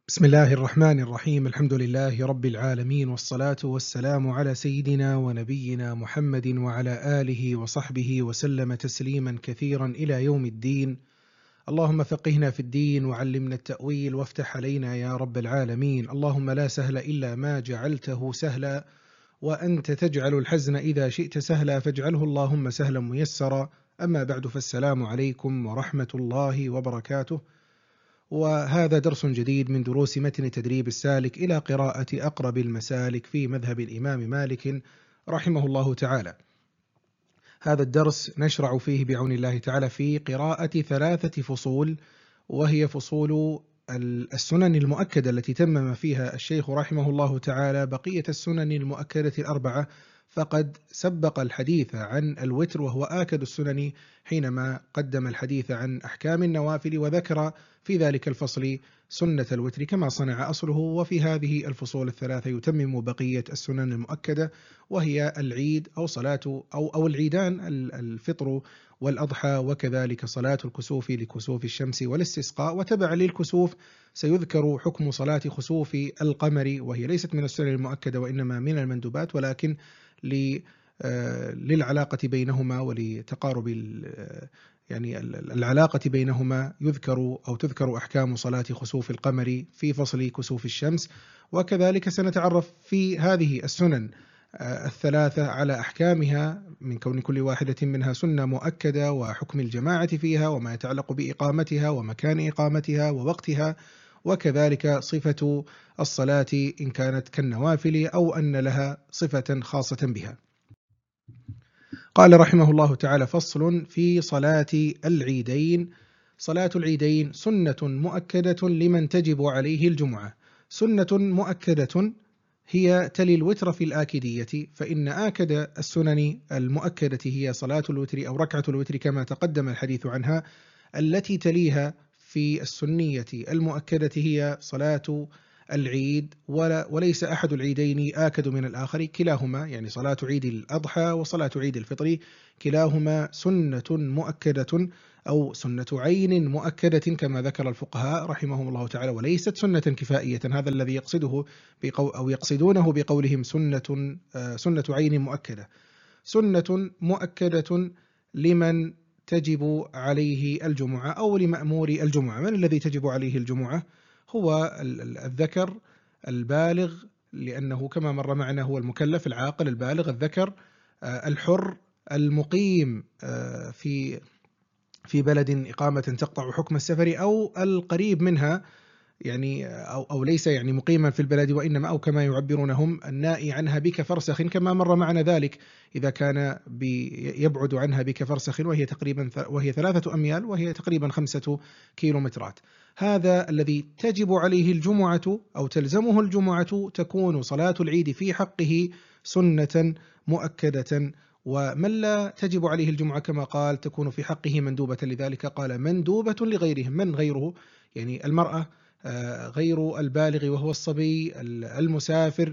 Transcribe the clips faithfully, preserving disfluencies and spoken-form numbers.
بسم الله الرحمن الرحيم. الحمد لله رب العالمين، والصلاة والسلام على سيدنا ونبينا محمد وعلى آله وصحبه وسلم تسليما كثيرا إلى يوم الدين. اللهم فقهنا في الدين وعلمنا التأويل وافتح علينا يا رب العالمين. اللهم لا سهل إلا ما جعلته سهلا، وأنت تجعل الحزن إذا شئت سهلا، فاجعله اللهم سهلا ميسرا. أما بعد، فالسلام عليكم ورحمة الله وبركاته. وهذا درس جديد من دروس متن تدريب السالك إلى قراءة أقرب المسالك في مذهب الإمام مالك رحمه الله تعالى. هذا الدرس نشرع فيه بعون الله تعالى في قراءة ثلاثة فصول، وهي فصول السنن المؤكدة التي تمم فيها الشيخ رحمه الله تعالى بقية السنن المؤكدة الأربعة، فقد سبق الحديث عن الوتر وهو آكد السنن حينما قدم الحديث عن أحكام النوافل، وذكر في ذلك الفصل سنة الوتر كما صنع أصله. وفي هذه الفصول الثلاثة يتمم بقية السنن المؤكدة، وهي العيد أو صلاة أو أو العيدان، الفطر والأضحى، وكذلك صلاة الكسوف لكسوف الشمس والاستسقاء. وتبع للكسوف سيذكر حكم صلاة خسوف القمر، وهي ليست من السنن المؤكدة وإنما من المندوبات، ولكن للعلاقة بينهما ولتقارب يعني العلاقة بينهما يذكر أو تذكر أحكام صلاة خسوف القمر في فصل كسوف الشمس. وكذلك سنتعرف في هذه السنن الثلاثة على أحكامها من كون كل واحدة منها سنة مؤكدة، وحكم الجماعة فيها، وما يتعلق بإقامتها ومكان إقامتها ووقتها، وكذلك صفة الصلاة إن كانت كالنوافل أو أن لها صفة خاصة بها. قال رحمه الله تعالى: فصل في صلاة العيدين. صلاة العيدين سنة مؤكدة لمن تجب عليه الجمعة. سنة مؤكدة هي تلي الوتر في الآكدية، فإن آكد السنن المؤكدة هي صلاة الوتر أو ركعة الوتر كما تقدم الحديث عنها. التي تليها في السنية المؤكدة هي صلاة العيد، وليس أحد العيدين آكد من الآخر، كلاهما يعني صلاة عيد الأضحى وصلاة عيد الفطر كلاهما سنة مؤكدة أو سنة عين مؤكدة كما ذكر الفقهاء رحمهم الله تعالى، وليست سنة كفائية. هذا الذي يقصده بقو أو يقصدونه بقولهم سنة سنة عين مؤكدة. سنة مؤكدة لمن تجب عليه الجمعة أو لمأمور الجمعة. من الذي تجب عليه الجمعة؟ هو الذكر البالغ، لأنه كما مر معنا هو المكلف العاقل البالغ الذكر الحر المقيم في في بلد إقامة تقطع حكم السفر أو القريب منها، يعني أو, أو ليس يعني مقيما في البلد وإنما أو كما يعبرون هم النائي عنها بكفرسخ كما مر معنا ذلك، إذا كان يبعد عنها بكفرسخ وهي تقريبا وهي ثلاثة أميال وهي تقريبا خمسة كيلومترات. هذا الذي تجب عليه الجمعة أو تلزمه الجمعة تكون صلاة العيد في حقه سنة مؤكدة. ومن لا تجب عليه الجمعة كما قال تكون في حقه مندوبة، لذلك قال مندوبة لغيرهم. من غيره؟ يعني المرأة غير البالغ وهو الصبي، المسافر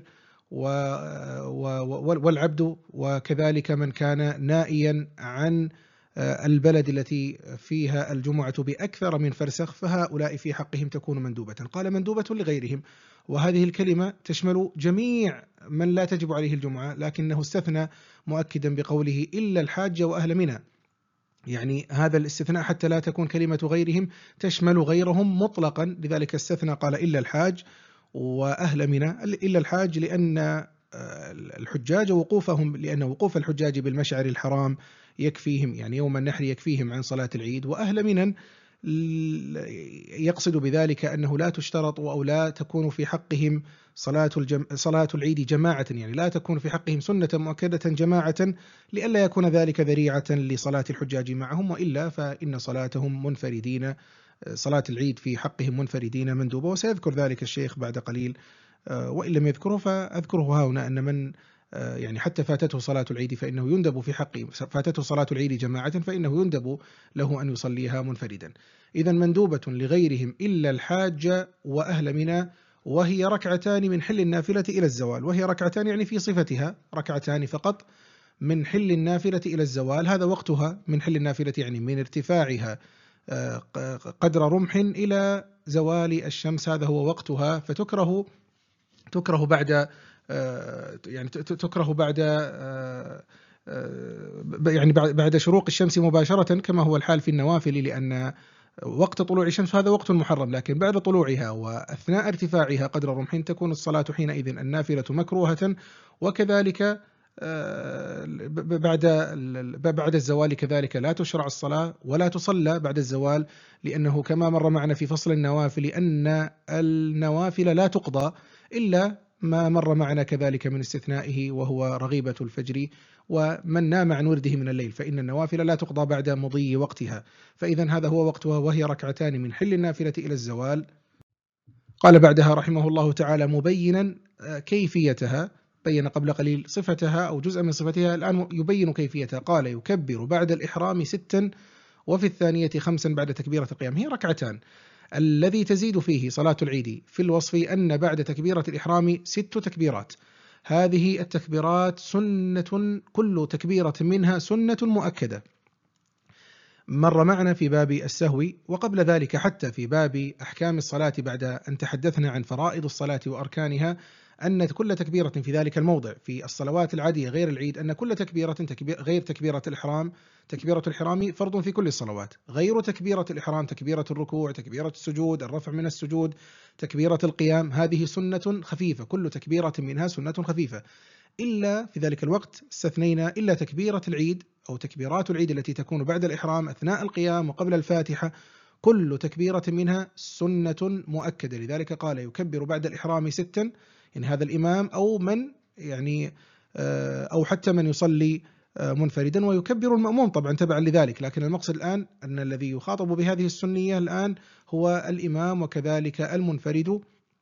والعبد، وكذلك من كان نائيا عن البلد التي فيها الجمعة بأكثر من فرسخ، فهؤلاء في حقهم تكون مندوبة. قال مندوبة لغيرهم، وهذه الكلمة تشمل جميع من لا تجب عليه الجمعة، لكنه استثنى مؤكدا بقوله إلا الحاج وأهل منى. يعني هذا الاستثناء حتى لا تكون كلمة غيرهم تشمل غيرهم مطلقا، لذلك استثنى قال إلا الحاج وأهل منى. إلا الحاج لأن الحجاج وقوفهم لأن وقوف الحجاج بالمشعر الحرام يكفيهم، يعني يوم النحر يكفيهم عن صلاة العيد. وأهل منى يقصد بذلك أنه لا تشترط أو لا تكون في حقهم صلاة, الجم... صلاة العيد جماعة، يعني لا تكون في حقهم سنة مؤكدة جماعة، لئلا يكون ذلك ذريعة لصلاة الحجاج معهم، وإلا فإن صلاتهم منفردين، صلاة العيد في حقهم منفردين مندوبة. وسيذكر ذلك الشيخ بعد قليل، وإن لم يذكره فأذكره هنا أن من يعني حتى فاتته صلاة العيد فإنه يندب في حقه، فاتته صلاة العيد جماعة فإنه يندب له أن يصليها منفردا. إذا مندوبة لغيرهم إلا الحاج وأهل منى، وهي ركعتان من حل النافلة إلى الزوال. وهي ركعتان يعني في صفتها ركعتان فقط من حل النافلة إلى الزوال، هذا وقتها من حل النافلة يعني من ارتفاعها قدر رمح إلى زوال الشمس، هذا هو وقتها، فتكره تكره بعد يعني تكره بعد يعني بعد شروق الشمس مباشرة كما هو الحال في النوافل، لأن وقت طلوع الشمس هذا وقت محرم، لكن بعد طلوعها وأثناء ارتفاعها قدر رمح تكون الصلاة حينئذ النافلة مكروهة. وكذلك بعد بعد الزوال كذلك لا تشرع الصلاة ولا تصلى بعد الزوال، لأنه كما مر معنا في فصل النوافل أن النوافل لا تقضى إلا ما مر معنا كذلك من استثنائه وهو رغيبة الفجر ومن نام عن ورده من الليل، فإن النوافل لا تقضى بعد مضي وقتها، فإذا هذا هو وقتها وهي ركعتان من حل النافلة إلى الزوال. قال بعدها رحمه الله تعالى مبينا كيفيتها، بين قبل قليل صفتها أو جزء من صفتها، الآن يبين كيفيتها. قال يكبر بعد الإحرام ستا وفي الثانية خمسا بعد تكبيرة القيام، هي ركعتان. الذي تزيد فيه صلاة العيد في الوصف أن بعد تكبيرة الإحرام ست تكبيرات، هذه التكبيرات سنة، كل تكبيرة منها سنة مؤكدة، مر معنا في باب السهو، وقبل ذلك حتى في باب أحكام الصلاة بعد أن تحدثنا عن فرائض الصلاة وأركانها، أن كل تكبيرة في ذلك الموضع في الصلوات العادية غير العيد، أن كل تكبيرة تكبير غير تكبيرة الإحرام، تكبيرة الإحرام فرض في كل الصلوات، غير تكبيرة الإحرام تكبيرة الركوع، تكبيرة السجود، الرفع من السجود، تكبيرة القيام، هذه سنة خفيفة، كل تكبيرة منها سنة خفيفة، إلا في ذلك الوقت استثنينا إلا تكبيرة العيد أو تكبيرات العيد التي تكون بعد الإحرام أثناء القيام وقبل الفاتحة، كل تكبيرة منها سنة مؤكدة، لذلك قال يكبر بعد الإحرام ستا، يعني هذا الإمام أو من يعني أو حتى من يصلي منفردا، ويكبر المأموم طبعا تبعا لذلك، لكن المقصد الآن أن الذي يخاطب بهذه السنية الآن هو الإمام وكذلك المنفرد،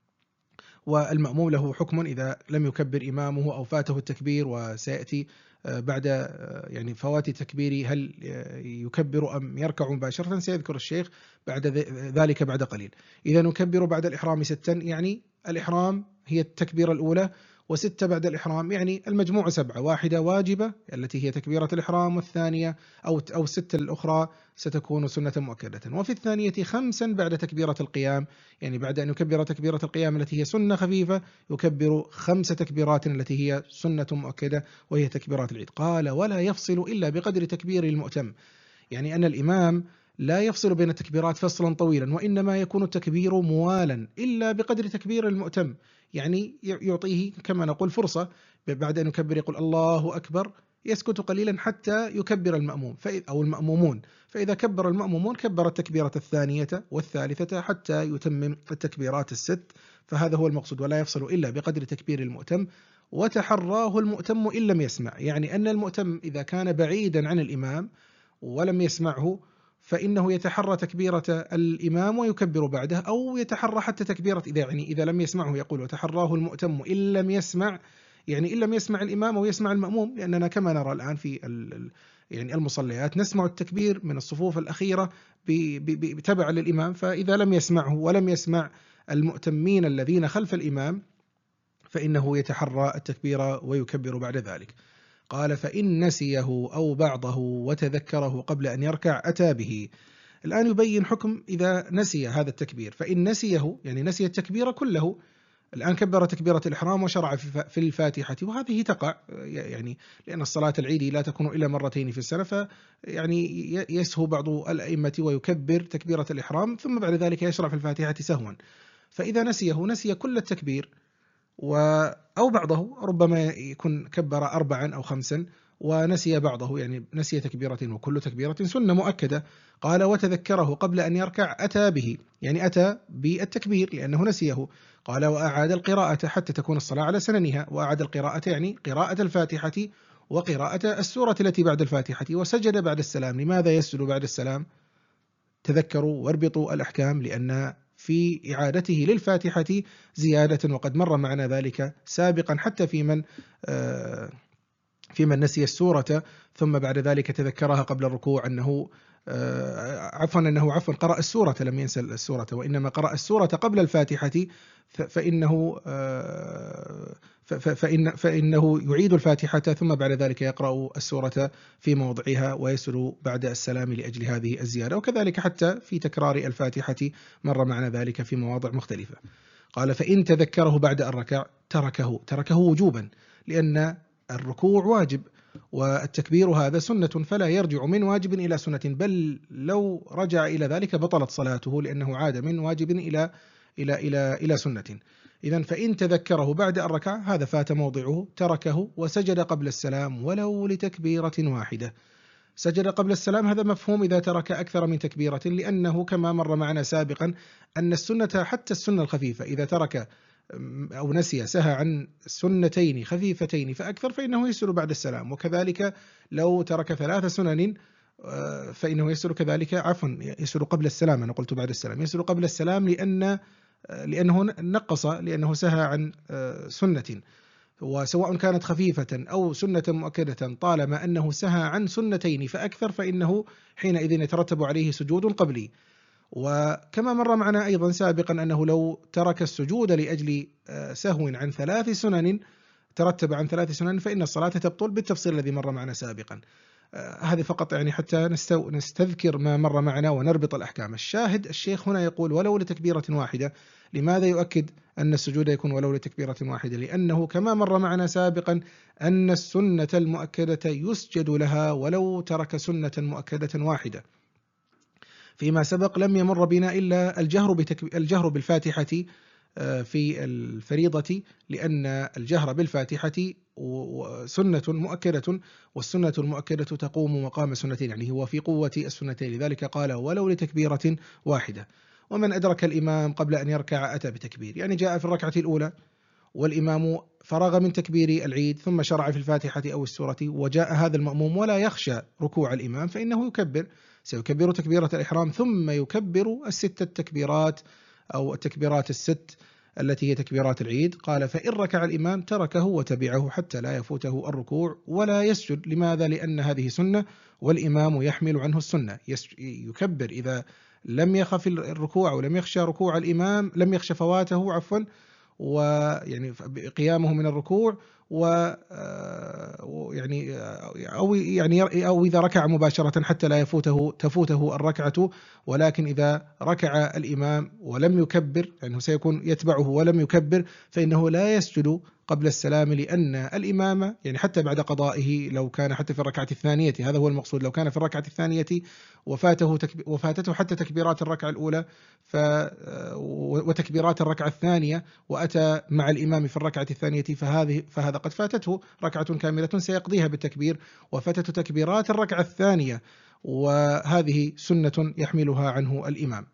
والمأموم له حكم إذا لم يكبر إمامه أو فاته التكبير، وسيأتي بعد يعني فوات تكبيره هل يكبر أم يركع مباشرة، سيذكر الشيخ بعد ذلك بعد قليل. إذا نكبر بعد الإحرام ستا، يعني الإحرام هي التكبيرة الأولى، وستة بعد الإحرام، يعني المجموع سبعة، واحدة واجبة التي هي تكبيرة الإحرام، والثانية أو أو الستة الأخرى ستكون سنة مؤكدة، وفي الثانية خمسا بعد تكبيرة القيام، يعني بعد أن يكبر تكبيرة القيام التي هي سنة خفيفة يكبر خمس تكبيرات التي هي سنة مؤكدة وهي تكبيرات العيد. قال ولا يفصل إلا بقدر تكبير المؤتم، يعني أن الإمام لا يفصل بين التكبيرات فصلا طويلا، وإنما يكون التكبير موالا إلا بقدر تكبير المؤتم، يعني يعطيه كما نقول فرصة، بعد أن يكبر يقول الله أكبر، يسكت قليلا حتى يكبر المأموم أو المأمومون، فإذا كبر المأمومون كبر التكبيرة الثانية والثالثة حتى يتمم التكبيرات الست، فهذا هو المقصود ولا يفصل إلا بقدر تكبير المؤتم، وتحراه المؤتم إن لم يسمع، يعني أن المؤتم إذا كان بعيدا عن الإمام ولم يسمعه فإنه يتحرى تكبيرة الإمام ويكبر بعده، أو يتحرى حتى تكبيرة إذا يعني إذا لم يسمعه، يقول وتحراه المؤتم إن لم يسمع، يعني إن لم يسمع الإمام أو يسمع المأموم، لأننا كما نرى الآن في يعني المصليات نسمع التكبير من الصفوف الأخيرة بتبع للإمام، فإذا لم يسمعه ولم يسمع المؤتمين الذين خلف الإمام فإنه يتحرى التكبير ويكبر بعد ذلك. قال فإن نسيه أو بعضه وتذكره قبل أن يركع أتى به. الآن يبين حكم إذا نسي هذا التكبير، فإن نسيه يعني نسي التكبير كله، الآن كبر تكبيرة الإحرام وشرع في الفاتحة، وهذه تقع يعني لأن الصلاة العيد لا تكون إلا مرتين في السنة، فيعني يسهو بعض الأئمة ويكبر تكبيرة الإحرام ثم بعد ذلك يشرع في الفاتحة سهوا، فإذا نسيه نسي كل التكبير أو بعضه، ربما يكون كبر أربعا أو خمسا ونسي بعضه، يعني نسي تكبيرة وكل تكبيرة سنة مؤكدة. قال وتذكره قبل أن يركع أتى به، يعني أتى بالتكبير لأنه نسيه. قال وأعاد القراءة حتى تكون الصلاة على سننها، وأعاد القراءة يعني قراءة الفاتحة وقراءة السورة التي بعد الفاتحة، وسجد بعد السلام. لماذا يسجد بعد السلام؟ تذكروا واربطوا الأحكام، لأن في إعادته للفاتحة زيادة، وقد مر معنا ذلك سابقا حتى في من في من نسي السورة ثم بعد ذلك تذكرها قبل الركوع أنه عفوا أنه عفوا قرأ السورة، لم ينسى السورة، وإنما قرأ السورة قبل الفاتحة، فإنه فإن فإنه يعيد الفاتحة ثم بعد ذلك يقرأ السورة في موضعها ويسر بعد السلام لأجل هذه الزيادة. وكذلك حتى في تكرار الفاتحة مر معنا ذلك في مواضع مختلفة. قال: فإن تذكره بعد الركع تركه تركه وجوبا، لأن الركوع واجب والتكبير هذا سنة، فلا يرجع من واجب إلى سنة، بل لو رجع إلى ذلك بطلت صلاته، لأنه عاد من واجب إلى إلى إلى إلى سنة. إذن فإن تذكره بعد الركعة هذا فات موضعه تركه وسجد قبل السلام ولو لتكبيرة واحدة. سجد قبل السلام هذا مفهوم إذا ترك أكثر من تكبيرة، لأنه كما مر معنا سابقا أن السنة حتى السنة الخفيفة إذا ترك أو نسي سهى عن سنتين خفيفتين فأكثر فإنه يسجد بعد السلام، وكذلك لو ترك ثلاث سنن فإنه يسجد كذلك عفوا يسجد قبل السلام، أنا قلت بعد السلام، يسجد قبل السلام لأن لأنه نقص، لأنه سهى عن سنة، وسواء كانت خفيفة أو سنة مؤكدة طالما أنه سهى عن سنتين فأكثر فإنه حينئذ يترتب عليه سجود قبلي. وكما مر معنا أيضا سابقا أنه لو ترك السجود لأجل سهو عن ثلاث سنن ترتب عن ثلاث سنن فإن الصلاة تبطل بالتفصيل الذي مر معنا سابقا. هذه فقط يعني حتى نستذكر ما مر معنا ونربط الأحكام. الشاهد الشيخ هنا يقول ولو لتكبيرة واحدة. لماذا يؤكد أن السجود يكون ولو لتكبيرة واحدة؟ لأنه كما مر معنا سابقا أن السنة المؤكدة يسجد لها ولو ترك سنة مؤكدة واحدة. فيما سبق لم يمر بنا إلا الجهر بتكب... الجهر بالفاتحة في الفريضة، لأن الجهر بالفاتحة سنة مؤكدة، والسنة المؤكدة تقوم مقام سنتين، يعني هو في قوة السنتين، لذلك قال ولو لتكبيرة واحدة. ومن أدرك الإمام قبل أن يركع أتى بتكبير، يعني جاء في الركعة الأولى والإمام فرغ من تكبير العيد ثم شرع في الفاتحة أو السورة، وجاء هذا المأموم ولا يخشى ركوع الإمام فإنه يكبر، سيكبر تكبيرة الإحرام ثم يكبر الست التكبيرات أو التكبيرات الست التي هي تكبيرات العيد. قال فإن ركع الإمام تركه وتبعه حتى لا يفوته الركوع ولا يسجد. لماذا؟ لأن هذه سنة والإمام يحمل عنه السنة، يكبر إذا لم يخف الركوع ولم يخشى ركوع الإمام، لم يخشى فواته عفوا ويعني قيامه من الركوع، و يعني أو يعني أو إذا ركع مباشرة حتى لا يفوته تفوته الركعة. ولكن إذا ركع الإمام ولم يكبر، يعني سيكون يتبعه ولم يكبر، فإنه لا يسجد قبل السلام، لأن الإمام يعني حتى بعد قضائه لو كان حتى في الركعة الثانية، هذا هو المقصود، لو كان في الركعة الثانية وفاته تكب... وفاتته حتى تكبيرات الركعة الأولى ف... وتكبيرات الركعة الثانية وأتى مع الإمام في الركعة الثانية فهذه فهذا قد فاتته ركعة كاملة سيقضيها بالتكبير، وفاتته تكبيرات الركعة الثانية وهذه سنة يحملها عنه الإمام.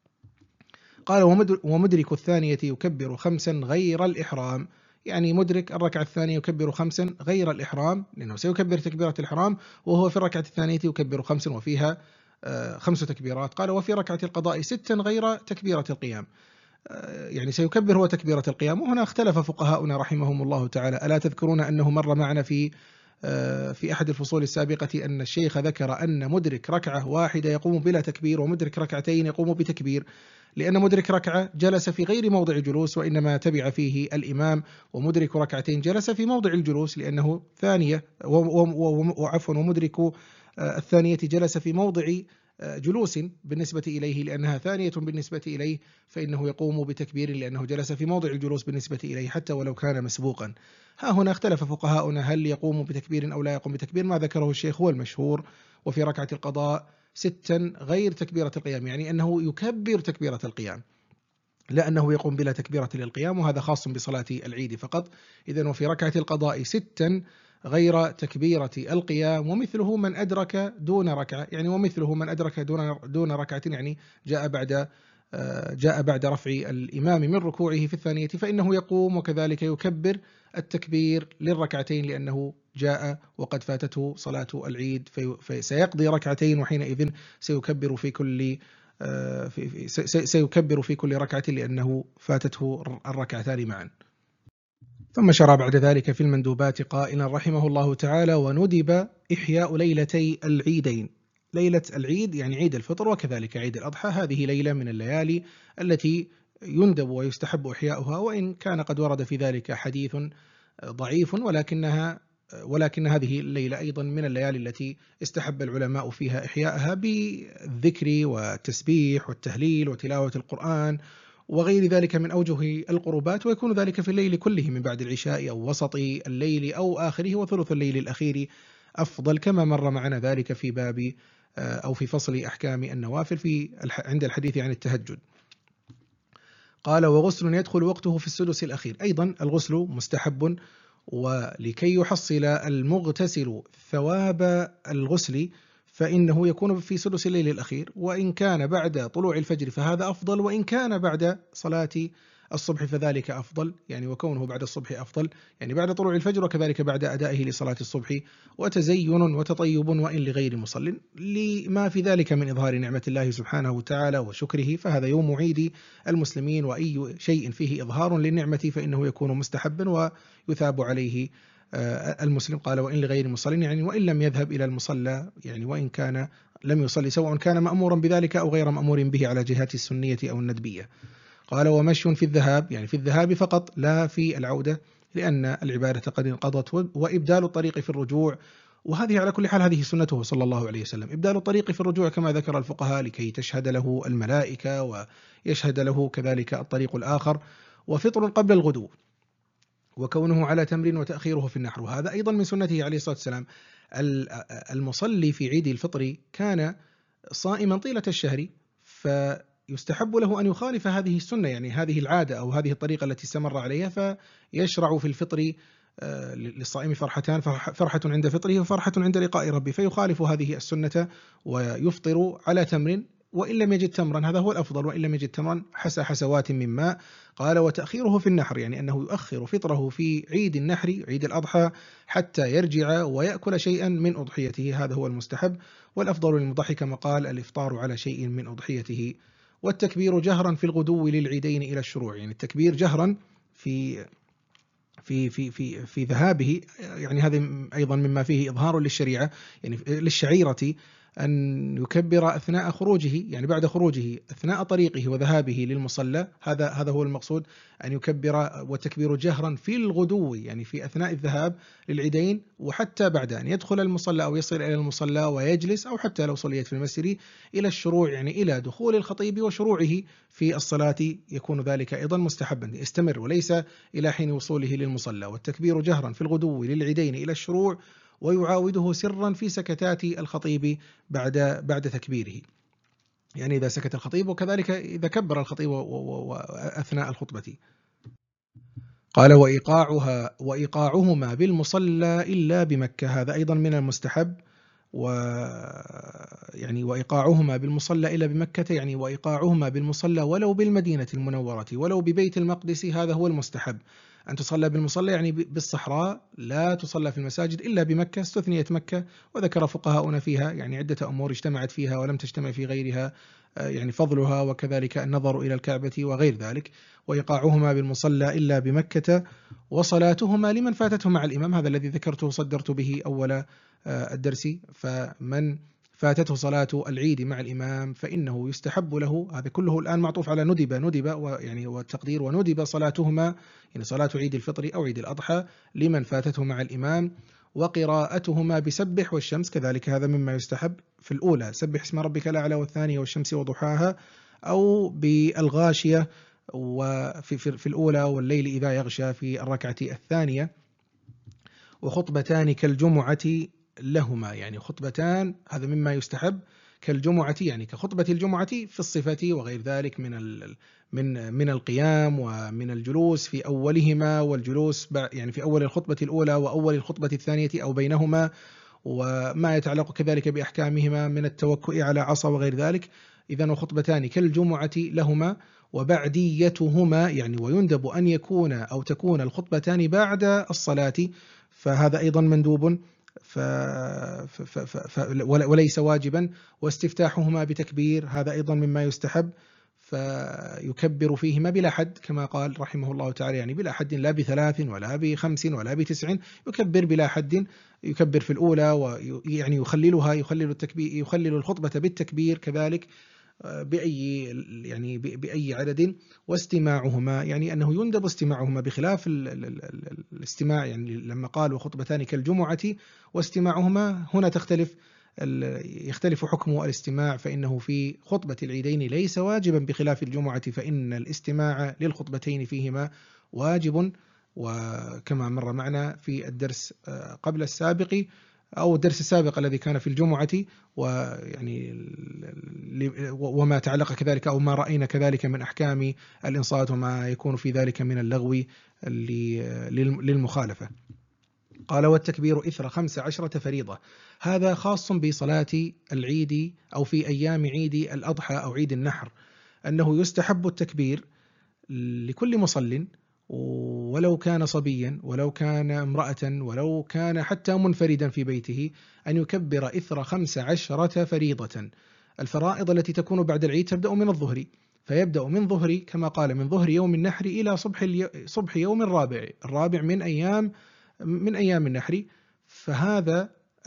قال ومدرك الثانية يكبر خمسا غير الإحرام، يعني مدرك الركعة الثانية يكبر خمسا غير الإحرام، لأنه سيكبر تكبيرة الإحرام وهو في الركعة الثانية يكبر خمسا وفيها خمس تكبيرات. قال وفي ركعة القضاء ستا غير تكبيرة القيام، يعني سيكبر هو تكبيرة القيام. وهنا اختلف فقهاؤنا رحمهم الله تعالى. ألا تذكرون أنه مر معنا في في أحد الفصول السابقة أن الشيخ ذكر أن مدرك ركعة واحدة يقوم بلا تكبير ومدرك ركعتين يقوم بتكبير، لأن مدرك ركعة جلس في غير موضع الجلوس وإنما تبع فيه الإمام، ومدرك ركعتين جلس في موضع الجلوس لأنه ثانية، وعفوا ومدرك الثانية جلس في موضع جلوس بالنسبة إليه لأنها ثانية بالنسبة إليه، فإنه يقوم بتكبير لأنه جلس في موضع الجلوس بالنسبة إليه حتى ولو كان مسبوقا. ها هنا اختلف فقهاؤنا هل يقوم بتكبير أو لا يقوم بتكبير. ما ذكره الشيخ هو المشهور. وفي ركعة القضاء ستا غير تكبيرة القيام، يعني أنه يكبر تكبيرة القيام لا أنه يقوم بلا تكبيرة للقيام، وهذا خاص بصلاة العيد فقط. إذن وفي ركعة القضاء ستا غير تكبيرة القيام، ومثله من أدرك دون ركعة، يعني ومثله من أدرك دون دون ركعة، يعني جاء بعد جاء بعد رفع الإمام من ركوعه في الثانية فإنه يقوم وكذلك يكبر التكبير للركعتين لأنه جاء وقد فاتته صلاة العيد، فسيقضي ركعتين وحينئذ سيكبر في كل في سيكبر في كل ركعة لأنه فاتته الركعتان معا. ثم شرع بعد ذلك في المندوبات قائلا رحمه الله تعالى: وندب إحياء ليلتي العيدين، ليلة العيد يعني عيد الفطر وكذلك عيد الأضحى، هذه ليلة من الليالي التي يندب ويستحب إحياؤها، وإن كان قد ورد في ذلك حديث ضعيف، ولكنها ولكن هذه الليلة أيضا من الليالي التي استحب العلماء فيها إحياءها بالذكر والتسبيح والتهليل وتلاوة القرآن وغير ذلك من أوجه القربات، ويكون ذلك في الليل كله من بعد العشاء أو وسط الليل أو آخره، وثلث الليل الأخير أفضل، كما مر معنا ذلك في باب أو في فصل أحكام النوافل في عند الحديث عن التهجد. قال: وغسل يدخل وقته في السدس الأخير، أيضا الغسل مستحب، ولكي يحصل المغتسل ثواب الغسل فإنه يكون في سدس الليل الأخير، وإن كان بعد طلوع الفجر فهذا أفضل، وإن كان بعد صلاة الصبح فذلك أفضل، يعني وكونه بعد الصبح أفضل، يعني بعد طلوع الفجر وكذلك بعد أدائه لصلاة الصبح، وتزين وتطيب وإن لغير مصل، لما في ذلك من إظهار نعمة الله سبحانه وتعالى وشكره، فهذا يوم عيد المسلمين، وأي شيء فيه إظهار للنعمة فإنه يكون مستحبا ويثاب عليه المسلم. قال: وإن لغير مصل، يعني وإن لم يذهب إلى المصلى، يعني وإن كان لم يصلي، سواء كان مأمورا بذلك أو غير مأمور به على جهات السنية أو الندبية. قال: ومشي في الذهاب، يعني في الذهاب فقط لا في العودة، لأن العبادة قد انقضت، وإبدال الطريق في الرجوع، وهذه على كل حال هذه سنته صلى الله عليه وسلم، إبدال الطريق في الرجوع كما ذكر الفقهاء لكي تشهد له الملائكة ويشهد له كذلك الطريق الآخر. وفطر قبل الغدو، وكونه على تمر وتأخيره في النحر، وهذا أيضا من سنته عليه الصلاة والسلام. المصلي في عيد الفطر كان صائما طيلة الشهر، فيستحب له أن يخالف هذه السنة، يعني هذه العادة أو هذه الطريقة التي استمر عليها، فيشرع في الفطر للصائم فرحتان، فرحة عند فطره وفرحة عند لقاء ربه، فيخالف هذه السنة ويفطر على تمر، وإن لم يجد تمرا هذا هو الأفضل، وإن لم يجد تمرا حسى حسوات من ماء. قال: وتأخيره في النحر، يعني أنه يؤخر فطره في عيد النحر عيد الأضحى حتى يرجع ويأكل شيئا من أضحيته، هذا هو المستحب، والأفضل للمضحي كما قال الإفطار على شيء من أضحيته. والتكبير جهرا في الغدو للعيدين إلى الشروع، يعني التكبير جهرا في في في في في ذهابه، يعني هذا أيضا مما فيه إظهار للشريعة، يعني للشعيرة أن يكبر أثناء خروجه، يعني بعد خروجه أثناء طريقه وذهابه للمصلى، هذا هذا هو المقصود، أن يكبر، وتكبير جهرا في الغدو يعني في أثناء الذهاب للعيدين، وحتى بعد أن يدخل المصلى أو يصل إلى المصلى ويجلس، أو حتى لو صليت في المسجد إلى الشروع، يعني إلى دخول الخطيب وشروعه في الصلاة، يكون ذلك أيضا مستحبا، يستمر وليس إلى حين وصوله للمصلى. والتكبير جهرا في الغدو للعيدين إلى الشروع، ويعاوده سرا في سكتات الخطيب بعد بعد تكبيره، يعني إذا سكت الخطيب، وكذلك إذا كبر الخطيب أثناء الخطبة. قال: وإيقاعها وإيقاعهما بالمصلى إلا بمكة، هذا أيضا من المستحب، و يعني وإيقاعهما بالمصلى إلا بمكة، يعني وإيقاعهما بالمصلى ولو بالمدينة المنورة ولو ببيت المقدس، هذا هو المستحب، أن تصلى بالمصلى يعني بالصحراء، لا تصلى في المساجد إلا بمكة، استثنيت مكة، وذكر فقهاؤنا فيها يعني عدة أمور اجتمعت فيها ولم تجتمع في غيرها، يعني فضلها وكذلك النظر إلى الكعبة وغير ذلك. وإيقاعهما بالمصلى إلا بمكة، وصلاتهما لمن فاتته مع الإمام، هذا الذي ذكرته صدرت به أول الدرس، فمن فاتته صلاة العيد مع الإمام فإنه يستحب له، هذا كله الآن معطوف على ندب ندب ويعني والتقدير، وندب صلاتهما يعني صلاة عيد الفطر أو عيد الأضحى لمن فاتته مع الإمام، وقراءتهما بسبح والشمس، كذلك هذا مما يستحب في الأولى، سبح اسم ربك الأعلى، والثانية والشمس وضحاها، أو بالغاشية وفي في الأولى، والليل إذا يغشى في الركعة الثانية. وخطبتان كالجمعة لهما، يعني خطبتان هذا مما يستحب كالجمعة، يعني كخطبة الجمعة في الصفة وغير ذلك من من من القيام ومن الجلوس في أولهما، والجلوس يعني في أول الخطبة الأولى وأول الخطبة الثانية أو بينهما، وما يتعلق كذلك بأحكامهما من التوكؤ على عصا وغير ذلك. إذن وخطبتان كالجمعة لهما، وبعديتهما يعني ويندب أن يكون أو تكون الخطبتان بعد الصلاة، فهذا أيضا مندوب ف... ف... ف... ف... وليس واجبا. واستفتاحهما بتكبير، هذا أيضا مما يستحب، فيكبر فيهما بلا حد كما قال رحمه الله تعالى، يعني بلا حد، لا بثلاث ولا بخمس ولا بتسع، يكبر بلا حد، يكبر في الأولى ويعني يخللها يخلل التكبير يخلل الخطبة بالتكبير كذلك بأي يعني بأي عدد، واستماعهما يعني أنه يندب استماعهما بخلاف ال ال ال الاستماع، يعني لما قال وخطبتان كالجمعة واستماعهما، هنا تختلف يختلف حكم الاستماع، فإنه في خطبة العيدين ليس واجبا بخلاف الجمعة، فإن الاستماع للخطبتين فيهما واجب، وكما مر معنا في الدرس قبل السابق أو الدرس السابق الذي كان في الجمعة، ويعني وما تعلق كذلك أو ما رأينا كذلك من أحكام الإنصات وما يكون في ذلك من اللغو للمخالفة. قال والتكبير إثر خمس عشرة فريضة، هذا خاص بصلاة العيد أو في أيام عيد الأضحى أو عيد النحر، أنه يستحب التكبير لكل مصل ولو كان صبيا ولو كان امرأة ولو كان حتى منفردا في بيته، أن يكبر إثر خمس عشرة فريضة. الفرائض التي تكون بعد العيد تبدأ من الظهر، فيبدأ من ظهر كما قال من ظهر يوم النحر إلى صبح صبح يوم الرابع الرابع من أيام من أيام النحر، فهذا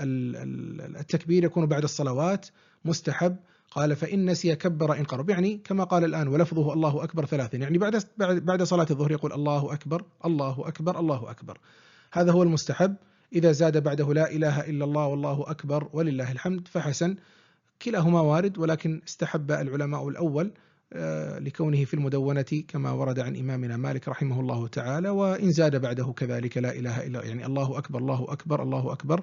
التكبير يكون بعد الصلوات مستحب. قال فإن نسي كبر إن قرب، يعني كما قال الآن ولفظه الله أكبر ثلاثا، يعني بعد بعد صلاة الظهر يقول الله أكبر الله أكبر الله أكبر، هذا هو المستحب. إذا زاد بعده لا إله إلا الله والله أكبر ولله الحمد فحسن، كلاهما وارد، ولكن استحب العلماء الأول لكونه في المدونة كما ورد عن إمامنا مالك رحمه الله تعالى، وإن زاد بعده كذلك لا إله إلا يعني الله أكبر الله أكبر الله أكبر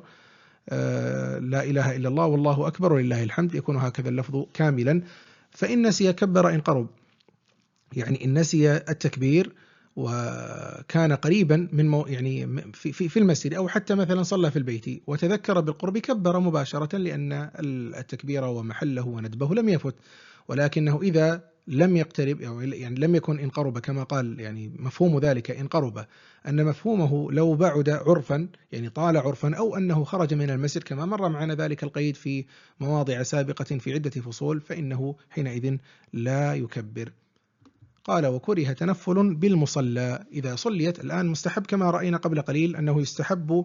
لا إله إلا الله والله أكبر ولله الحمد، يكون هكذا اللفظ كاملا. فإن نسي كبر إن قرب، يعني إن نسي التكبير وكان قريبا من مو يعني في, في, في المسجد أو حتى مثلا صلى في البيت وتذكر بالقرب كبر مباشرة، لأن التكبير ومحله وندبه لم يفت، ولكنه إذا لم يقترب يعني لم يكن إن قرب كما قال، يعني مفهوم ذلك إن قرب أن مفهومه لو بعد عرفا يعني طال عرفا، أو أنه خرج من المسجد كما مر معنا ذلك القيد في مواضع سابقة في عدة فصول، فإنه حينئذ لا يكبر. قال وكره تنفل بالمصلى، إذا صليت الآن مستحب كما رأينا قبل قليل أنه يستحب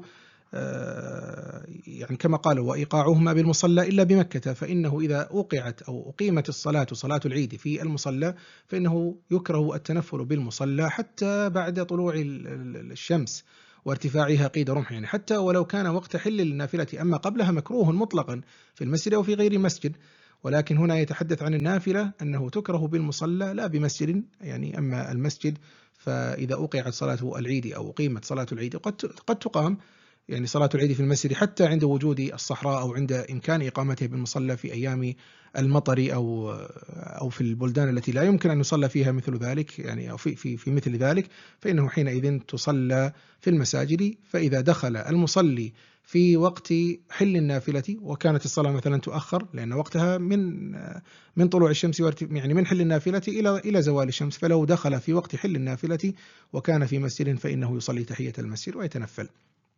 يعني كما قال وإيقاعهما بالمصلى إلا بمكة، فإنه إذا أوقعت أو أقيمت الصلاة صلاة العيد في المصلى فإنه يكره التنفل بالمصلى حتى بعد طلوع الشمس وارتفاعها قيد رمح، يعني حتى ولو كان وقت حل للنافلة، أما قبلها مكروه مطلقا في المسجد أو في غير مسجد، ولكن هنا يتحدث عن النافلة أنه تكره بالمصلى لا بمسجد، يعني أما المسجد فإذا أوقعت صلاة العيد أو أقيمت صلاة العيد قد قد تقام يعني صلاة العيد في المسجد حتى عند وجود الصحراء أو عند إمكان إقامته بالمصلى في أيام المطر أو أو في البلدان التي لا يمكن أن يصلى فيها مثل ذلك، يعني أو في في في مثل ذلك، فإنه حينئذ تصلى في المساجد. فإذا دخل المصلي في وقت حل النافلة وكانت الصلاة مثلا تؤخر لأن وقتها من من طلوع الشمس يعني من حل النافلة إلى إلى زوال الشمس، فلو دخل في وقت حل النافلة وكان في مسجد فإنه يصلي تحية المسجد ويتنفل.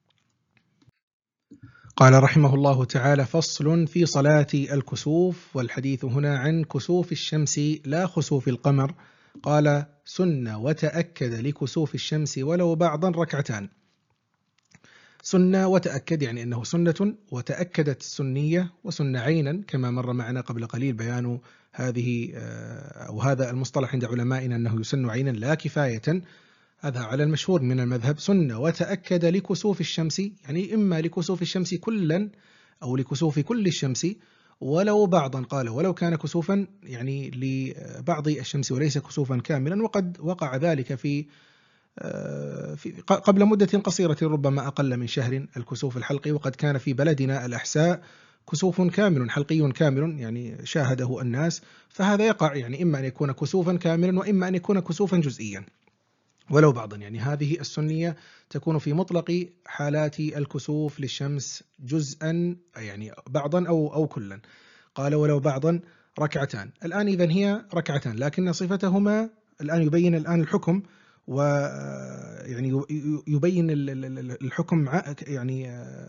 قال رحمه الله تعالى فصل في صلاة الكسوف، والحديث هنا عن كسوف الشمس لا خسوف القمر. قال سن وتأكد لكسوف الشمس ولو بعضا ركعتان. سنة وتأكد يعني أنه سنة وتأكدت السنية، وسنة عينا كما مر معنا قبل قليل بيان هذه أو هذا المصطلح عند علمائنا أنه يسن عينا لا كفاية، هذا على المشهور من المذهب. سنة وتأكد لكسوف الشمس يعني إما لكسوف الشمس كلا أو لكسوف كل الشمس ولو بعضا، قال ولو كان كسوفا يعني لبعض الشمس وليس كسوفا كاملا، وقد وقع ذلك في في قبل مدة قصيرة ربما أقل من شهر الكسوف الحلقي، وقد كان في بلدنا الأحساء كسوف كامل حلقي كامل يعني شاهده الناس، فهذا يقع يعني إما أن يكون كسوفا كاملا وإما أن يكون كسوفا جزئيا ولو بعضا، يعني هذه السنية تكون في مطلق حالات الكسوف للشمس جزءا يعني بعضا أو أو كلا. قال ولو بعضا ركعتان. الآن إذن هي ركعتان، لكن صفتهما الآن يبين الآن الحكم ويعني يبين الحكم يعني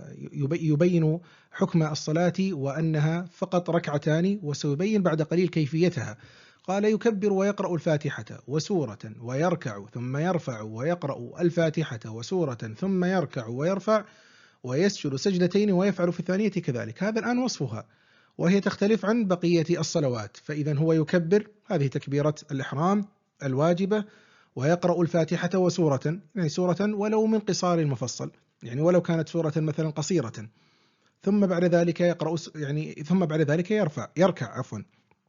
يبين حكم الصلاة وأنها فقط ركعتان، وسيبين بعد قليل كيفيتها. قال: يكبر ويقرأ الفاتحة وسورة ويركع ثم يرفع ويقرأ الفاتحة وسورة ثم يركع ويرفع ويسجد سجدتين ويفعل في الثانية كذلك. هذا الآن وصفها، وهي تختلف عن بقية الصلوات. فإذا هو يكبر، هذه تكبيرة الإحرام الواجبة، ويقرأ الفاتحة وسورة، يعني سورة ولو من قصار المفصل، يعني ولو كانت سورة مثلا قصيرة، ثم بعد ذلك يقرأ يعني ثم بعد ذلك يرفع يركع عفوا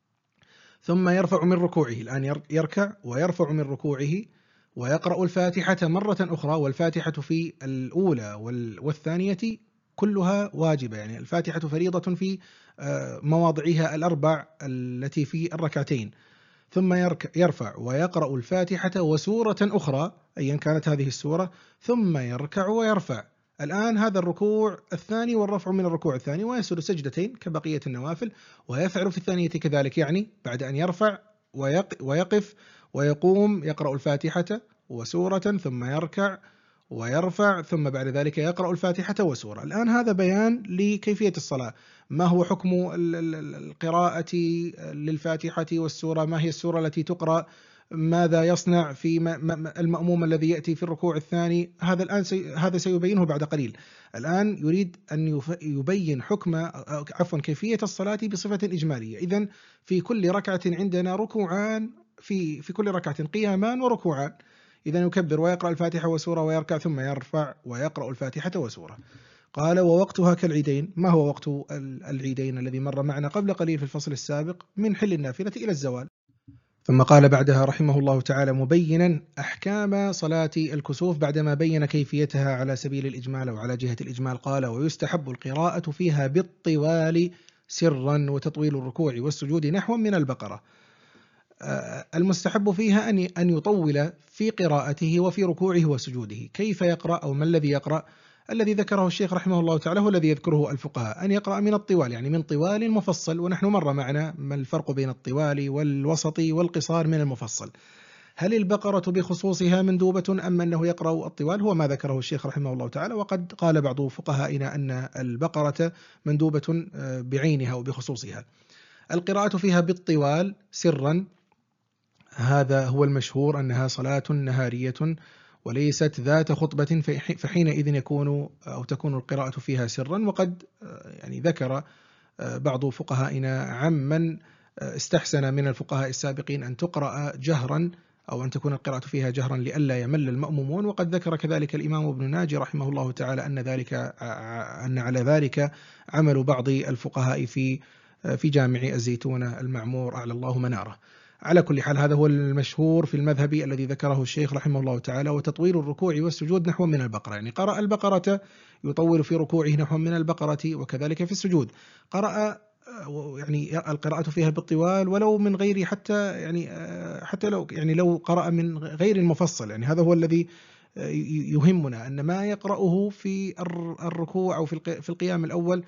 ثم يرفع من ركوعه. الآن يركع ويرفع من ركوعه ويقرأ الفاتحة مرة أخرى، والفاتحة في الأولى والثانية كلها واجبة، يعني الفاتحة فريضة في مواضعها الأربع التي في الركعتين. ثم يرفع ويقرأ الفاتحة وسورة أخرى أيا كانت هذه السورة، ثم يركع ويرفع. الآن هذا الركوع الثاني والرفع من الركوع الثاني، ويسجد سجدتين كبقية النوافل، ويفعل في الثانية كذلك، يعني بعد أن يرفع ويقف ويقوم يقرأ الفاتحة وسورة ثم يركع ويرفع، ثم بعد ذلك يقرأ الفاتحة وسورة. الآن هذا بيان لكيفية الصلاة، ما هو حكم القراءة للفاتحة والسورة، ما هي السورة التي تقرأ، ماذا يصنع في المأموم الذي يأتي في الركوع الثاني. هذا الآن سي هذا سيبينه بعد قليل. الآن يريد أن يبين حكم عفوا كيفية الصلاة بصفة إجمالية. إذن في كل ركعة عندنا ركوعان، في في كل ركعة قيامان وركوعان. إذن يكبر ويقرأ الفاتحة وسورة ويركع ثم يرفع ويقرأ الفاتحة وسورة. قال: ووقتها كالعيدين. ما هو وقت العيدين الذي مر معنا قبل قليل في الفصل السابق؟ من حل النافلة إلى الزوال. ثم قال بعدها رحمه الله تعالى مبينا أحكام صلاة الكسوف بعدما بين كيفيتها على سبيل الإجمال أو على جهة الإجمال. قال: ويستحب القراءة فيها بالطوال سرا وتطويل الركوع والسجود نحو من البقرة. المستحب فيها أن يطول في قراءته وفي ركوعه وسجوده. كيف يقرأ أو ما الذي يقرأ؟ الذي ذكره الشيخ رحمه الله تعالى هو الذي يذكره الفقهاء، أن يقرأ من الطوال، يعني من طوال مفصل. ونحن مر معنا ما الفرق بين الطوال والوسط والقصار من المفصل. هل البقرة بخصوصها مندوبة أم أنه يقرأ الطوال؟ هو ما ذكره الشيخ رحمه الله تعالى. وقد قال بعض فقهائنا أن البقرة مندوبة بعينها وبخصوصها. القراءة فيها بالطوال سرا، هذا هو المشهور، أنها صلاة نهارية وليست ذات خطبة، فحينئذ يكون أو تكون القراءة فيها سرا. وقد يعني ذكر بعض فقهائنا عمن استحسن من الفقهاء السابقين أن تقرأ جهرا أو أن تكون القراءة فيها جهرا لئلا يمل المأمومون. وقد ذكر كذلك الإمام ابن ناجي رحمه الله تعالى أن ذلك أن على ذلك عمل بعض الفقهاء في في جامع الزيتونة المعمور أعلى الله مناره. على كل حال هذا هو المشهور في المذهب الذي ذكره الشيخ رحمه الله تعالى. وتطويل الركوع والسجود نحو من البقرة، يعني قرأ البقرة يطول في ركوعه نحو من البقرة، وكذلك في السجود قرأ يعني القراءة فيها بالطوال ولو من غير حتى يعني حتى لو يعني لو قرأ من غير المفصل. يعني هذا هو الذي يهمنا، أن ما يقرأه في الركوع أو في القيام الأول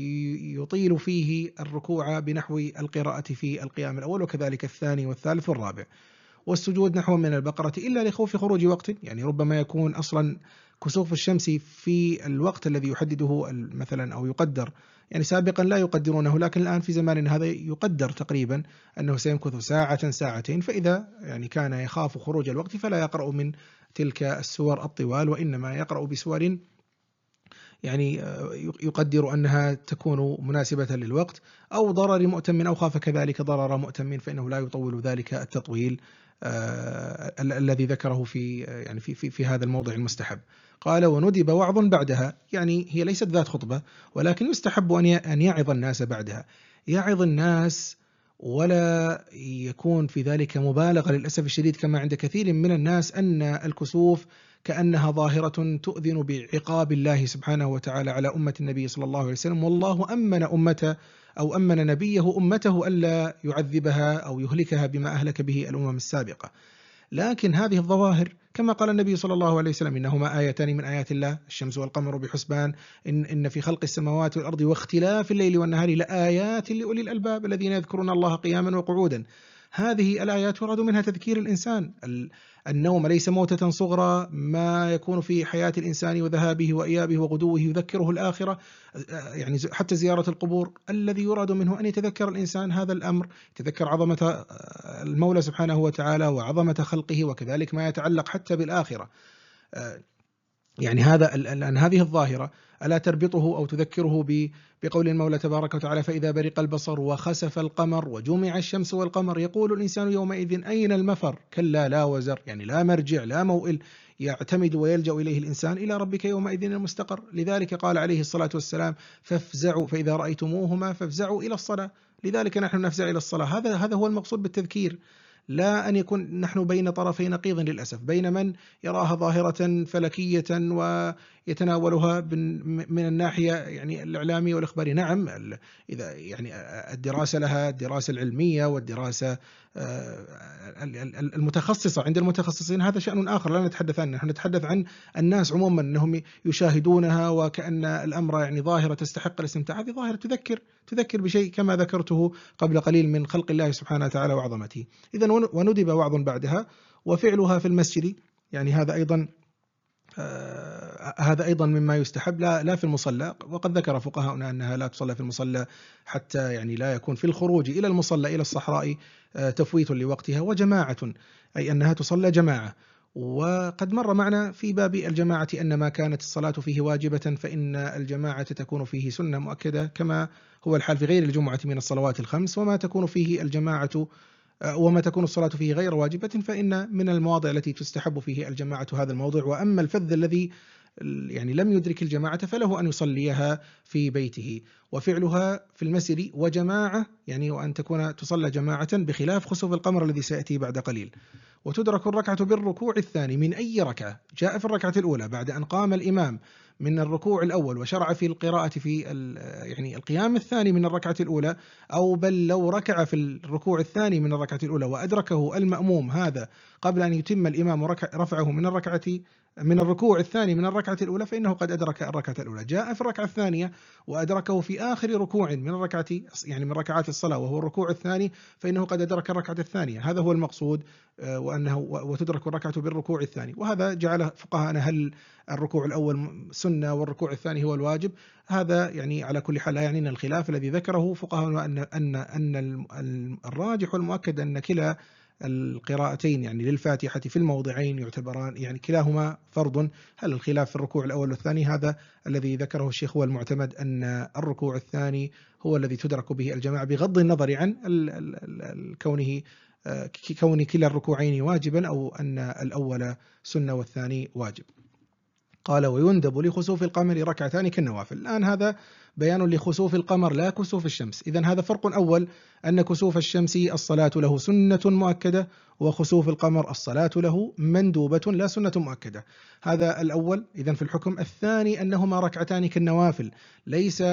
يطيل فيه الركوع بنحو القراءة في القيام الأول، وكذلك الثاني والثالث والرابع. والسجود نحو من البقرة إلا لخوف خروج وقت، يعني ربما يكون أصلا كسوف الشمس في الوقت الذي يحدده مثلا أو يقدر، يعني سابقا لا يقدرونه، لكن الآن في زماننا هذا يقدر تقريبا أنه سيمكث ساعة ساعتين. فإذا يعني كان يخاف خروج الوقت فلا يقرأ من تلك السور الطوال، وإنما يقرأ بسور يعني يقدر أنها تكون مناسبة للوقت، أو ضرر مؤتم أو خاف كذلك ضرر مؤتم فإنه لا يطول ذلك التطويل آه الذي ذكره في يعني في في, في هذا الموضع المستحب. قال: وندب وعظ بعدها، يعني هي ليست ذات خطبة، ولكن يستحب أن أن يعظ الناس بعدها، يعظ الناس ولا يكون في ذلك مبالغة للأسف الشديد، كما عند كثير من الناس أن الكسوف كأنها ظاهرة تؤذن بعقاب الله سبحانه وتعالى على أمة النبي صلى الله عليه وسلم، والله أمن أمته أو أمن نبيه أمته ألا يعذبها أو يهلكها بما أهلك به الأمم السابقة. لكن هذه الظواهر كما قال النبي صلى الله عليه وسلم: إنهما آيتان من آيات الله الشمس والقمر بحسبان إن, إن في خلق السماوات والأرض واختلاف الليل والنهار لآيات لأولي الألباب الذين يذكرون الله قياما وقعودا. هذه الآيات يراد منها تذكير الإنسان. النوم ليس موتة صغرى ما يكون في حياة الإنسان وذهابه وإيابه وغدوه يذكره الآخرة، يعني حتى زيارة القبور الذي يراد منه أن يتذكر الإنسان هذا الأمر، يتذكر عظمة المولى سبحانه وتعالى وعظمة خلقه، وكذلك ما يتعلق حتى بالآخرة. يعني هذا الآن هذه الظاهرة ألا تربطه أو تذكره بقول المولى تبارك وتعالى: فإذا برق البصر وخسف القمر وجمع الشمس والقمر يقول الإنسان يومئذ أين المفر كلا لا وزر، يعني لا مرجع لا موئل يعتمد ويلجأ إليه الإنسان إلى ربك يومئذ المستقر. لذلك قال عليه الصلاة والسلام: فافزعوا فإذا رأيتموهما فافزعوا إلى الصلاة. لذلك نحن نفزع إلى الصلاة. هذا هذا هو المقصود بالتذكير، لا أن يكون نحن بين طرفي نقيض للأسف، بين من يراها ظاهرة فلكية ويتناولها من الناحية يعني الإعلامية والإخبارية. نعم، إذا يعني الدراسة لها الدراسة العلمية والدراسة المتخصصة عند المتخصصين، هذا شأن آخر لا نتحدث عنه. نحن نتحدث عن الناس عموما أنهم يشاهدونها وكأن الأمر يعني ظاهرة تستحق الاستمتاع. هذه ظاهرة تذكر تذكر بشيء كما ذكرته قبل قليل من خلق الله سبحانه وتعالى وعظمته. إذن وندب وعظ بعدها وفعلها في المسجد، يعني هذا أيضا آه هذا أيضا مما يستحب، لا لا في المصلى. وقد ذكر فقهاؤنا أنها لا تصلى في المصلى حتى يعني لا يكون في الخروج إلى المصلى إلى الصحراء آه تفويت لوقتها، وجماعة أي أنها تصلى جماعة. وقد مر معنا في باب الجماعة أن ما كانت الصلاة فيه واجبة فإن الجماعة تكون فيه سنة مؤكدة، كما هو الحال في غير الجمعة من الصلوات الخمس. وما تكون فيه الجماعة وما تكون الصلاة فيه غير واجبة فإن من المواضع التي تستحب فيه الجماعة هذا الموضع. وأما الفذ الذي يعني لم يدرك الجماعة فله أن يصليها في بيته. وفعلها في المسجد وجماعة يعني وأن تكون تصلى جماعة، بخلاف خسوف القمر الذي سيأتي بعد قليل. وتدرك الركعة بالركوع الثاني من أي ركعة. جاء في الركعة الأولى بعد أن قام الإمام من الركوع الأول وشرع في القراءة في يعني القيام الثاني من الركعة الأولى، أو بل لو ركع في الركوع الثاني من الركعة الأولى وأدركه المأموم هذا قبل أن يتم الإمام رفعه من الركعة من الركوع الثاني من الركعة الأولى فإنه قد أدرك الركعة الأولى. جاء في الركعة الثانية وأدركه في آخر ركوع من الركعة يعني من ركعات الصلاة وهو الركوع الثاني فإنه قد أدرك الركعة الثانية. هذا هو المقصود، وأنه وتدرك الركعة بالركوع الثاني. وهذا جعل فقهاءنا هل الركوع الأول سنة والركوع الثاني هو الواجب. هذا يعني على كل حال لا يعنينا الخلاف الذي ذكره فقهاءنا أن أن أن الراجح والمؤكد أن كلا القراءتين يعني للفاتحة في الموضعين يعتبران يعني كلاهما فرض. هل الخلاف في الركوع الأول والثاني؟ هذا الذي ذكره الشيخ هو المعتمد، أن الركوع الثاني هو الذي تدرك به الجماعة بغض النظر عن كونه كون كلا الركوعين واجبا أو أن الأول سنة والثاني واجب. قال: ويندب لخسوف القمر ركعتان كالنوافل. الآن هذا بيان لخسوف القمر لا كسوف الشمس. إذن هذا فرق أول، أن كسوف الشمس الصلاة له سنة مؤكدة، وخسوف القمر الصلاة له مندوبة لا سنة مؤكدة. هذا الأول. إذن في الحكم الثاني أنهما ركعتان كالنوافل، ليس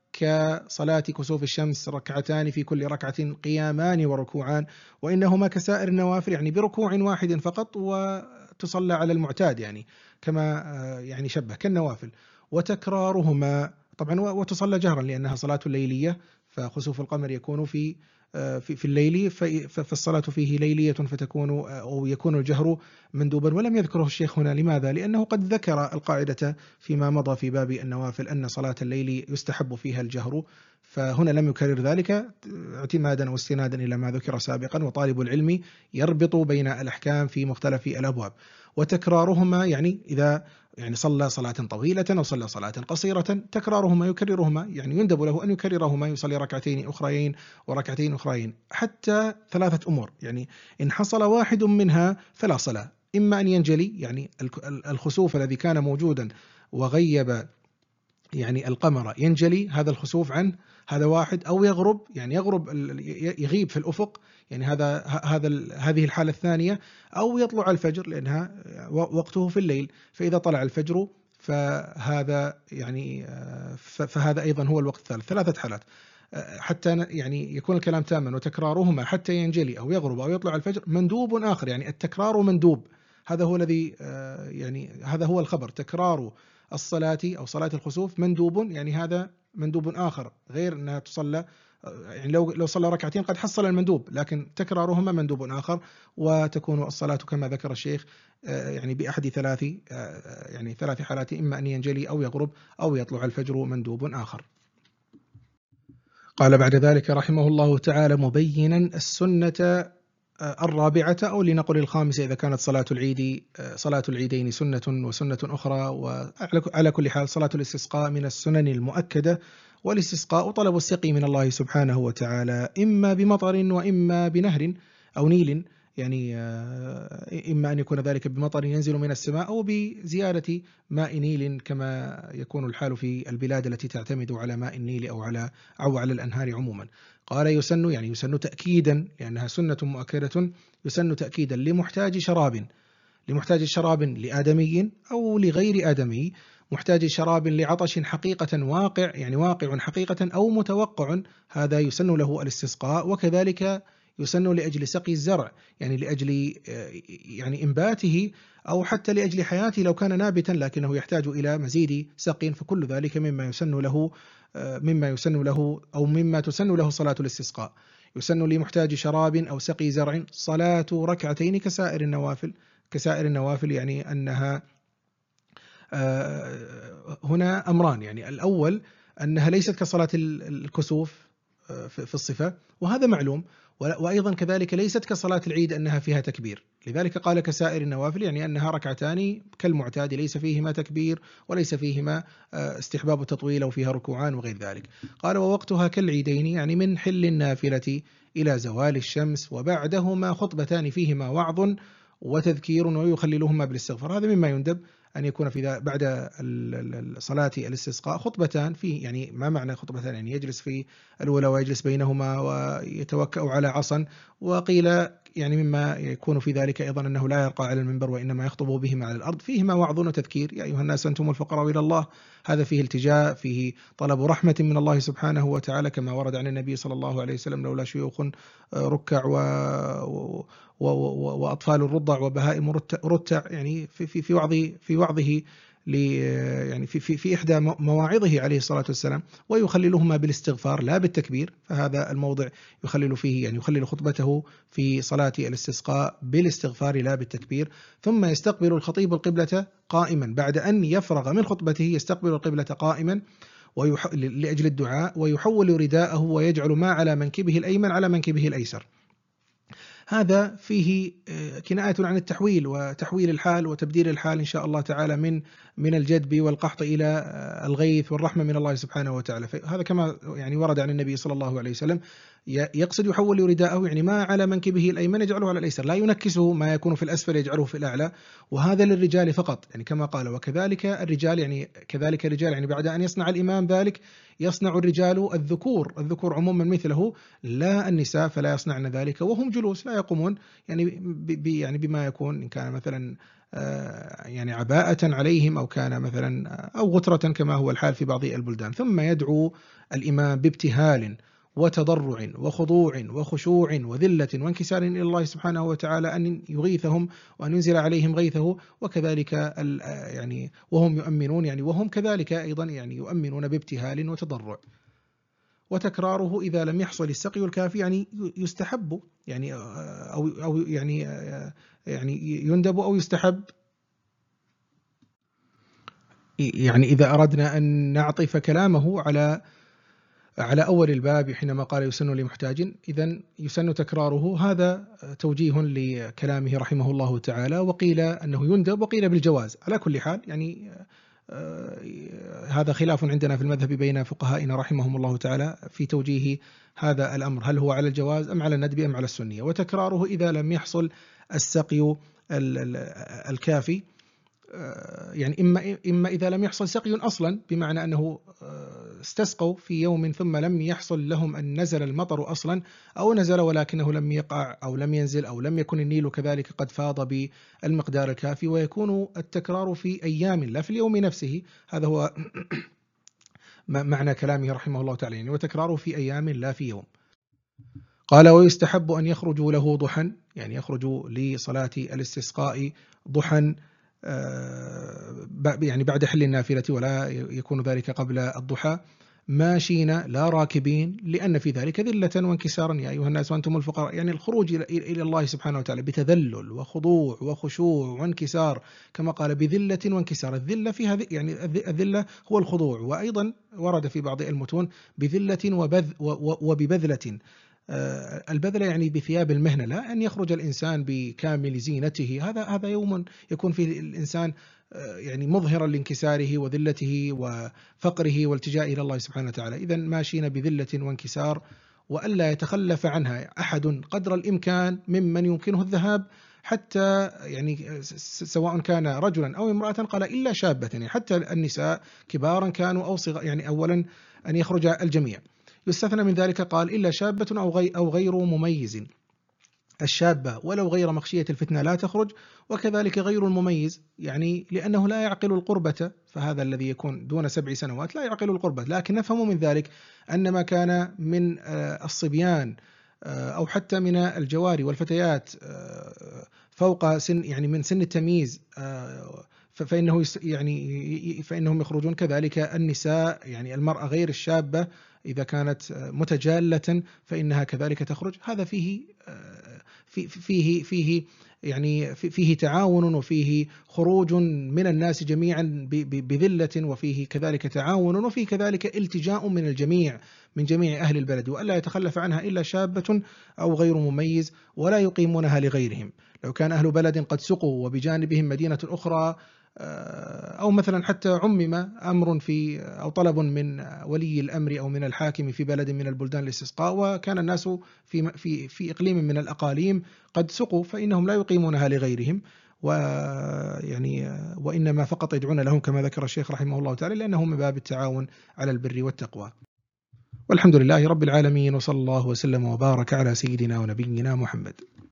كصلاة كسوف الشمس ركعتان في كل ركعة قيامان وركوعان، وإنهما كسائر النوافل يعني بركوع واحد فقط وتصلى على المعتاد يعني كما يعني شبه كالنوافل. وتكرارهما طبعا وتصلى جهرا لأنها صلاة ليلية، فخسوف القمر يكون في في في الليل فالصلاة فيه ليلية فتكون أو يكون الجهر مندوبا. ولم يذكره الشيخ هنا، لماذا؟ لأنه قد ذكر القاعدة فيما مضى في باب النوافل أن صلاة الليل يستحب فيها الجهر، فهنا لم يكرر ذلك اعتمادا أو استنادا إلى ما ذكر سابقا. وطالب العلم يربط بين الأحكام في مختلف الأبواب. وتكرارهما يعني إذا يعني صلى صلاة طويلة أو صلى صلاة قصيرة تكرارهما يكررهما، يعني يندب له أن يكررهما، يصلي ركعتين أخرين وركعتين أخرين حتى ثلاثة أمور. يعني إن حصل واحد منها فلا صلاة، إما أن ينجلي يعني الخسوف الذي كان موجودا وغيب يعني القمر ينجلي هذا الخسوف عنه، هذا واحد، أو يغرب يعني يغرب يغيب في الأفق يعني هذا هذا هذه الحالة الثانية، أو يطلع الفجر لأنها وقته في الليل، فإذا طلع الفجر فهذا يعني فهذا أيضا هو الوقت الثالث. ثلاثة حالات حتى يعني يكون الكلام تاما. وتكرارهما حتى ينجلي أو يغرب أو يطلع الفجر مندوب آخر، يعني التكرار مندوب. هذا هو الذي يعني هذا هو الخبر، تكرار الصلاة أو صلاة الخسوف مندوب، يعني هذا مندوب آخر غير أنها تصلى يعني لو لو صلى ركعتين قد حصل المندوب، لكن تكرارهما مندوب آخر، وتكون الصلاة كما ذكر الشيخ يعني بأحد ثلاث يعني ثلاث حالات، إما أن ينجلي أو يغرب أو يطلع الفجر مندوب آخر. قال بعد ذلك رحمه الله تعالى مبينا السنة الرابعة أو لنقل الخامسة إذا كانت صلاة العيد صلاة العيدين سنة وسنة أخرى. وعلى كل حال صلاة الاستسقاء من السنن المؤكدة، والاستسقاء طلب السقي من الله سبحانه وتعالى إما بمطر وإما بنهر أو نيل، يعني إما أن يكون ذلك بمطر ينزل من السماء أو بزيادة ماء نيل كما يكون الحال في البلاد التي تعتمد على ماء النيل أو على أو على الأنهار عموما. قال يسن يعني يسن تأكيدا لأنها سنة مؤكدة، يسن تأكيدا لمحتاج شراب، لمحتاج شراب لآدمي أو لغير آدمي، محتاج شراب لعطش حقيقة واقع يعني واقع حقيقة أو متوقع، هذا يسن له الاستسقاء. وكذلك يسن لأجل سقي الزرع، يعني لأجل يعني إنباته أو حتى لأجل حياته لو كان نابتا لكنه يحتاج إلى مزيد سقي، فكل ذلك مما يسن له مما يسن له أو مما تسن له صلاة الاستسقاء. يسن لمحتاج شراب أو سقي زرع صلاة ركعتين كسائر النوافل، كسائر النوافل يعني أنها هنا أمران، يعني الأول أنها ليست كصلاة الكسوف في الصفة وهذا معلوم، وأيضا كذلك ليست كصلاة العيد أنها فيها تكبير، لذلك قال كسائر النوافل يعني أنها ركعتان كالمعتاد ليس فيهما تكبير وليس فيهما استحباب التطويل أو فيها ركوعان وغير ذلك. قال ووقتها كالعيدين يعني من حل النافلة إلى زوال الشمس، وبعدهما خطبتان فيهما وعظ وتذكير ويخللهما بالاستغفار. هذا مما يندب أن يكون في بعد صلاة الاستسقاء خطبتان، في يعني ما معنى خطبتان يعني يجلس في الأولى ويجلس بينهما ويتوكأ على عصا، وقيل يعني مما يكون في ذلك أيضا أنه لا يرقى على المنبر وإنما يخطب بهما على الأرض، فيهما وعظ وتذكير يا أيها الناس أنتم الفقراء إلى الله، هذا فيه التجاء، فيه طلب رحمة من الله سبحانه وتعالى كما ورد عن النبي صلى الله عليه وسلم لولا شيوخ ركع و وأطفال الرضع وبهائم رتع، يعني في في في وعظ في وعظه يعني في في في إحدى مواعظه عليه الصلاة والسلام، ويخللهما بالاستغفار لا بالتكبير، فهذا الموضع يخلل فيه يعني يخلل خطبته في صلاة الاستسقاء بالاستغفار لا بالتكبير. ثم يستقبل الخطيب القبلة قائما، بعد أن يفرغ من خطبته يستقبل القبلة قائما ويح... لأجل الدعاء، ويحول رداءه ويجعل ما على منكبه الأيمن على منكبه الأيسر. هذا فيه كناية عن التحويل وتحويل الحال وتبديل الحال إن شاء الله تعالى من من الجدب والقحط إلى الغيث والرحمة من الله سبحانه وتعالى. هذا كما يعني ورد عن النبي صلى الله عليه وسلم، يقصد يحول رداءه يعني ما على منكبه الأيمن يجعله على الأيسر، لا ينكسه ما يكون في الأسفل يجعله في الأعلى، وهذا للرجال فقط يعني كما قال. وكذلك الرجال يعني كذلك الرجال يعني بعد أن يصنع الإمام ذلك يصنع الرجال الذكور الذكور عموما مثله لا النساء، فلا يصنعن ذلك وهم جلوس لا يقومون، يعني يعني بما يكون إن كان مثلا يعني عباءة عليهم أو كان مثلا أو غترة كما هو الحال في بعض البلدان. ثم يدعو الإمام بابتهال وتضرع وخضوع وخشوع وذلة وانكسار إلى الله سبحانه وتعالى أن يغيثهم وأن ينزل عليهم غيثه، وكذلك يعني وهم يؤمنون يعني وهم كذلك أيضا يعني يؤمنون بابتهال وتضرع. وتكراره إذا لم يحصل السقي الكافي يعني يستحب يعني أو أو يعني يعني يندب أو يستحب، يعني إذا أردنا أن نعطف كلامه على على أول الباب حينما قال يسن لمحتاج، إذن يسن تكراره، هذا توجيه لكلامه رحمه الله تعالى، وقيل أنه يندب وقيل بالجواز. على كل حال يعني هذا خلاف عندنا في المذهب بين فقهائنا رحمهم الله تعالى في توجيه هذا الأمر، هل هو على الجواز أم على الندب أم على السنية. وتكراره إذا لم يحصل السقي الكافي، يعني إما إما إذا لم يحصل سقي أصلا بمعنى أنه استسقوا في يوم ثم لم يحصل لهم أن نزل المطر أصلا، أو نزل ولكنه لم يقع أو لم ينزل أو لم يكن النيل كذلك قد فاض بالمقدار الكافي، ويكون التكرار في أيام لا في اليوم نفسه. هذا هو معنى كلامه رحمه الله تعالى، يعني وتكراره في أيام لا في يوم. قال ويستحب أن يخرجوا له ضحى، يعني يخرجوا لصلاة الاستسقاء ضحى يعني بعد حل النافلة ولا يكون ذلك قبل الضحى. ماشين لا راكبين، لأن في ذلك ذلة وانكسارا، يا أيها الناس وأنتم الفقراء. يعني الخروج إلى إلى الله سبحانه وتعالى بتذلل وخضوع وخشوع وانكسار، كما قال بذلة وانكسار. الذلة فيها ذ- يعني الذ- الذلة هو الخضوع، وأيضا ورد في بعض المتون بذلة وبذ و- و- وببذلة. آه، البذلة يعني بثياب المهنة، لا أن يخرج الإنسان بكامل زينته. هذا هذا يوم يكون فيه الإنسان آه، يعني مظهرا لانكساره وذلته وفقره والتجاء إلى الله سبحانه وتعالى. إذا ماشين بذلة وانكسار، وألا يتخلف عنها أحد قدر الإمكان ممن يمكنه الذهاب، حتى يعني س- سواء كان رجلا أو امرأة، قال إلا شابة، يعني حتى النساء كبارا كانوا أو صغار، يعني أولا أن يخرج الجميع. يستثنى من ذلك قال إلا شابة أو غي أو غير مميز. الشابة ولو غير مخشية الفتنة لا تخرج، وكذلك غير المميز، يعني لأنه لا يعقل القربة، فهذا الذي يكون دون سبع سنوات لا يعقل القربة. لكن نفهم من ذلك أن ما كان من آه، الصبيان آه، أو حتى من الجواري والفتيات آه، فوق سن، يعني من سن التمييز، آه، ف- فإنه يس- يعني فإنهم يخرجون. كذلك النساء، يعني المرأة غير الشابة إذا كانت آه، متجالة فإنها كذلك تخرج. هذا فيه آه، في- فيه فيه يعني في- فيه تعاون، وفيه خروج من الناس جميعا ب- ب- بذلة، وفيه كذلك تعاون، وفيه كذلك التجاء من الجميع، من جميع أهل البلد، وألا يتخلف عنها إلا شابة أو غير مميز، ولا يقيمونها لغيرهم. لو كان أهل بلد قد سقوا وبجانبهم مدينة أخرى، آه، أو مثلا حتى عمم أمر في أو طلب من ولي الأمر أو من الحاكم في بلد من البلدان الاستسقاء، وكان الناس في في في إقليم من الأقاليم قد سقوا، فإنهم لا يقيمونها لغيرهم، ويعني وإنما فقط يدعون لهم كما ذكر الشيخ رحمه الله تعالى، لأنه من باب التعاون على البر والتقوى. والحمد لله رب العالمين، وصلى الله وسلم وبارك على سيدنا ونبينا محمد.